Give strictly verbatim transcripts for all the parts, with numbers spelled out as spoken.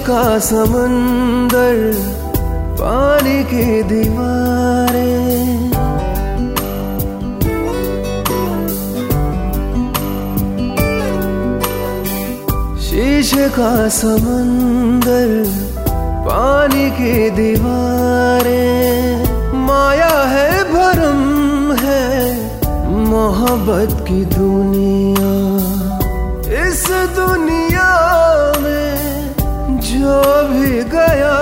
का समंदर, पानी की दीवारें, शीशे का समंदर, पानी की दीवारें, माया है भरम है मोहब्बत की दुनिया। इस दुनिया में जो भी गया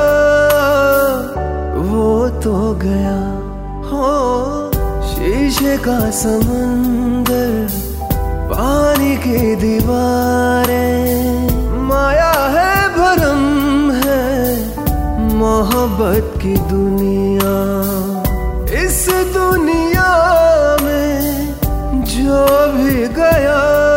वो तो गया। हो शीशे का समंदर, पानी की दीवारें, माया है भरम है मोहब्बत की दुनिया। इस दुनिया में जो भी गया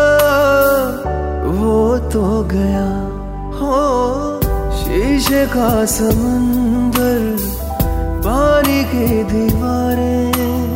वो तो गया। हो शीशे का समंदर, पानी की दीवारें।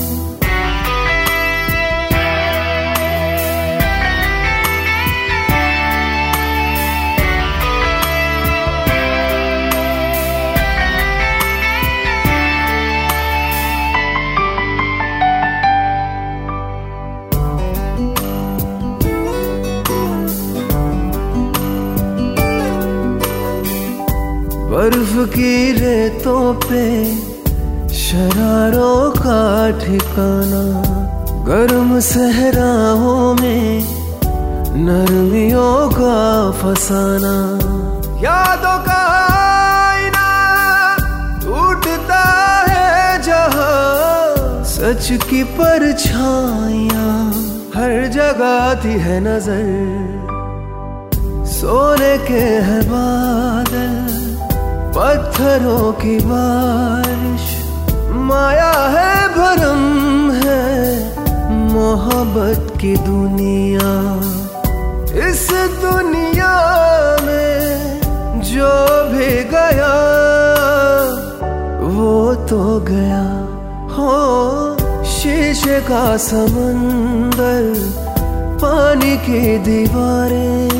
बर्फ की रेतों पे शरारों का ठिकाना, गर्म सहराओं में नरमियों का फसाना। यादों का आईना टूटता है जहां, सच की परछाइयां हर जगह आती है नजर। सोने के है बादल, पत्थरों की बारिश, माया है भरम है मोहब्बत की दुनिया। इस दुनिया में जो भी गया वो तो गया। हो शीशे का समंदर, पानी की दीवारें।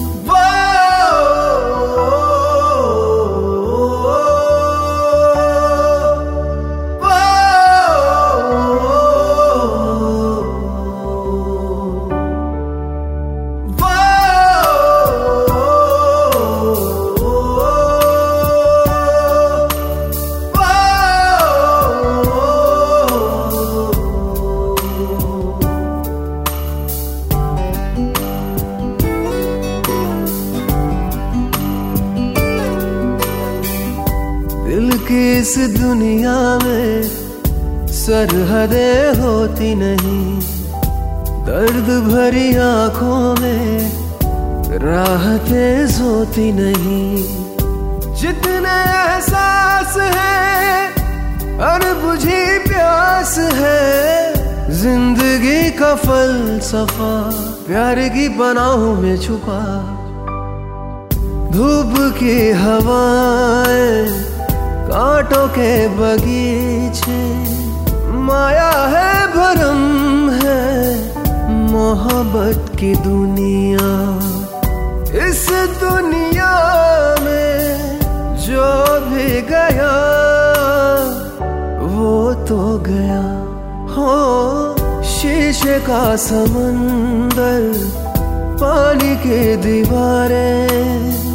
दिल की इस दुनिया में सरहदें होती नहीं, दर्द भरी आंखों में राहतें सोती नहीं। जितने एहसास है अनबुझी प्यास है, जिंदगी का फलसफा प्यार की पनाहों में छुपा। धूप की हवाएं, कांटों के बगीचे, माया है भरम है मोहब्बत की दुनिया। इस दुनिया में जो भी गया वो तो गया। हो शीशे का समंदर, पानी की दीवारें।